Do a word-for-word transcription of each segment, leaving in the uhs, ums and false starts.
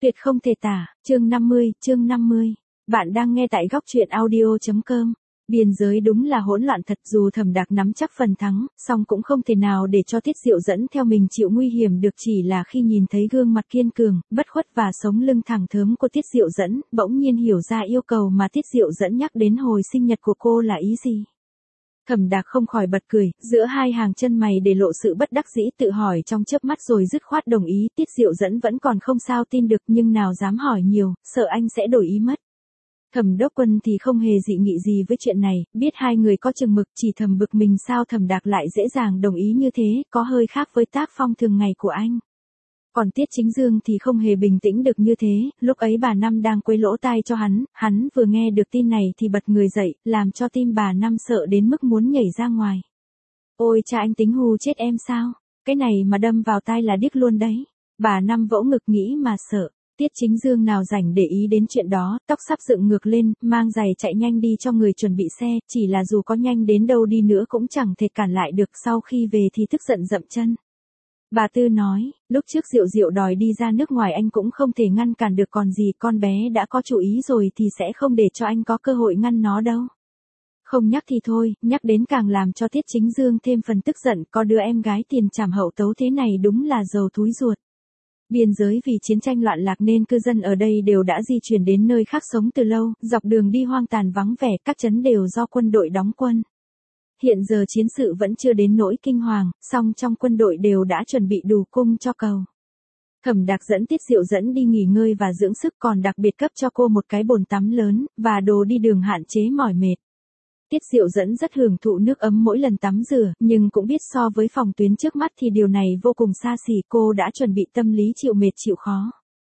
Tuyệt không thể tả, chương năm mươi, chương năm mươi. Bạn đang nghe tại góc truyện audio.com. Biên giới đúng là hỗn loạn thật, dù Thẩm Đạc nắm chắc phần thắng, song cũng không thể nào để cho Tiết Diệu dẫn theo mình chịu nguy hiểm được, chỉ là khi nhìn thấy gương mặt kiên cường, bất khuất và sống lưng thẳng thớm của Tiết Diệu dẫn, bỗng nhiên hiểu ra yêu cầu mà Tiết Diệu dẫn nhắc đến hồi sinh nhật của cô là ý gì. Thẩm Đạc không khỏi bật cười, giữa hai hàng chân mày để lộ sự bất đắc dĩ, tự hỏi trong chớp mắt rồi dứt khoát đồng ý. Tiết Diệu dẫn vẫn còn không sao tin được, nhưng nào dám hỏi nhiều, sợ anh sẽ đổi ý mất. Thẩm Đốc Quân thì không hề dị nghị gì với chuyện này, biết hai người có chừng mực, chỉ thầm bực mình sao Thẩm Đạc lại dễ dàng đồng ý như thế, có hơi khác với tác phong thường ngày của anh. Còn Tiết Chính Dương thì không hề bình tĩnh được như thế, lúc ấy bà Năm đang quấy lỗ tai cho hắn, hắn vừa nghe được tin này thì bật người dậy, làm cho tim bà Năm sợ đến mức muốn nhảy ra ngoài. Ôi cha, anh tính hù chết em sao? Cái này mà đâm vào tai là điếc luôn đấy. Bà Năm vỗ ngực nghĩ mà sợ. Tiết Chính Dương nào rảnh để ý đến chuyện đó, tóc sắp dựng ngược lên, mang giày chạy nhanh đi cho người chuẩn bị xe, chỉ là dù có nhanh đến đâu đi nữa cũng chẳng thể cản lại được, sau khi về thì tức giận dậm chân. Bà Tư nói, lúc trước Diệu Diệu đòi đi ra nước ngoài anh cũng không thể ngăn cản được, còn gì con bé đã có chủ ý rồi thì sẽ không để cho anh có cơ hội ngăn nó đâu. Không nhắc thì thôi, nhắc đến càng làm cho Tiết Chính Dương thêm phần tức giận, có đứa em gái tiền trảm hậu tấu thế này đúng là giàu túi ruột. Biên giới vì chiến tranh loạn lạc nên cư dân ở đây đều đã di chuyển đến nơi khác sống từ lâu, dọc đường đi hoang tàn vắng vẻ, các trấn đều do quân đội đóng quân. Hiện giờ chiến sự vẫn chưa đến nỗi kinh hoàng, song trong quân đội đều đã chuẩn bị đủ cung cho cầu. Thẩm Đạc dẫn Tiết Diệu dẫn đi nghỉ ngơi và dưỡng sức, còn đặc biệt cấp cho cô một cái bồn tắm lớn, và đồ đi đường hạn chế mỏi mệt. Tiết Diệu dẫn rất hưởng thụ nước ấm mỗi lần tắm rửa, nhưng cũng biết so với phòng tuyến trước mắt thì điều này vô cùng xa xỉ, cô đã chuẩn bị tâm lý chịu mệt chịu khó.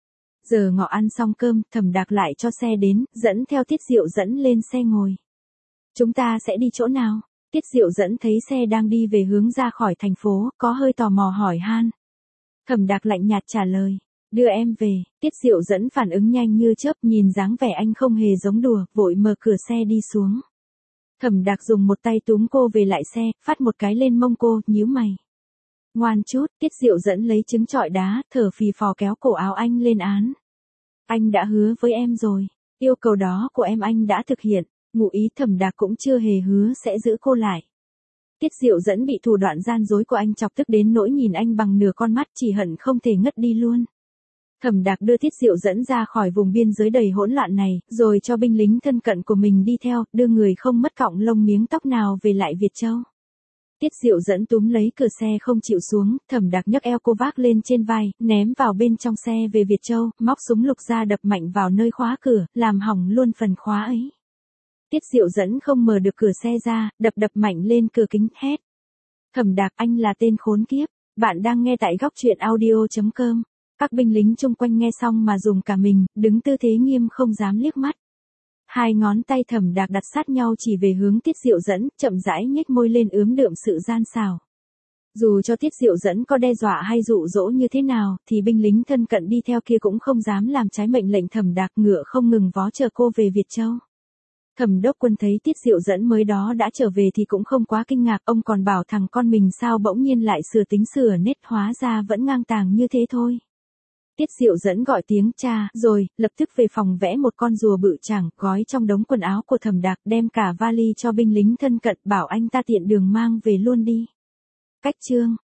Giờ ngọ ăn xong cơm, Thẩm Đạc lại cho xe đến, dẫn theo Tiết Diệu dẫn lên xe ngồi. Chúng ta sẽ đi chỗ nào? Tiết Diệu dẫn thấy xe đang đi về hướng ra khỏi thành phố, có hơi tò mò hỏi han. Thẩm Đạc lạnh nhạt trả lời, đưa em về. Tiết Diệu dẫn phản ứng nhanh như chớp, nhìn dáng vẻ anh không hề giống đùa, vội mở cửa xe đi xuống. Thẩm Đạc dùng một tay túm cô về lại xe, phát một cái lên mông cô, nhíu mày. Ngoan chút. Tiết Diệu dẫn lấy trứng trọi đá, thở phì phò kéo cổ áo anh lên án. Anh đã hứa với em rồi, yêu cầu đó của em anh đã thực hiện. Ngụ ý Thẩm Đạc cũng chưa hề hứa sẽ giữ cô lại. Tiết Diệu dẫn bị thủ đoạn gian dối của anh chọc tức đến nỗi nhìn anh bằng nửa con mắt, chỉ hận không thể ngất đi luôn. Thẩm Đạc đưa Tiết Diệu dẫn ra khỏi vùng biên giới đầy hỗn loạn này, rồi cho binh lính thân cận của mình đi theo, đưa người không mất cọng lông miếng tóc nào về lại Việt Châu. Tiết Diệu dẫn túm lấy cửa xe không chịu xuống, Thẩm Đạc nhấc eo cô vác lên trên vai, ném vào bên trong xe về Việt Châu, móc súng lục ra đập mạnh vào nơi khóa cửa, làm hỏng luôn phần khóa ấy. Tiết Diệu dẫn không mở được cửa xe ra, đập đập mạnh lên cửa kính, hét. Thẩm Đạc, anh là tên khốn kiếp. Bạn đang nghe tại góc truyện audio.com. Các binh lính chung quanh nghe xong mà dùng cả mình, đứng tư thế nghiêm không dám liếc mắt. Hai ngón tay Thẩm Đạc đặt sát nhau chỉ về hướng Tiết Diệu dẫn, chậm rãi nhếch môi lên ướm đượm sự gian xảo. Dù cho Tiết Diệu dẫn có đe dọa hay dụ dỗ như thế nào, thì binh lính thân cận đi theo kia cũng không dám làm trái mệnh lệnh Thẩm Đạc, ngựa không ngừng vó chờ cô về Việt Châu. Thẩm Đốc Quân thấy Tiết Diệu dẫn mới đó đã trở về thì cũng không quá kinh ngạc, ông còn bảo thằng con mình sao bỗng nhiên lại sửa tính sửa nết, hóa ra vẫn ngang tàng như thế thôi. Tiết Diệu dẫn gọi tiếng cha, rồi, lập tức về phòng vẽ một con rùa bự chảng, gói trong đống quần áo của Thẩm Đạc, đem cả vali cho binh lính thân cận, bảo anh ta tiện đường mang về luôn đi. Cách chương.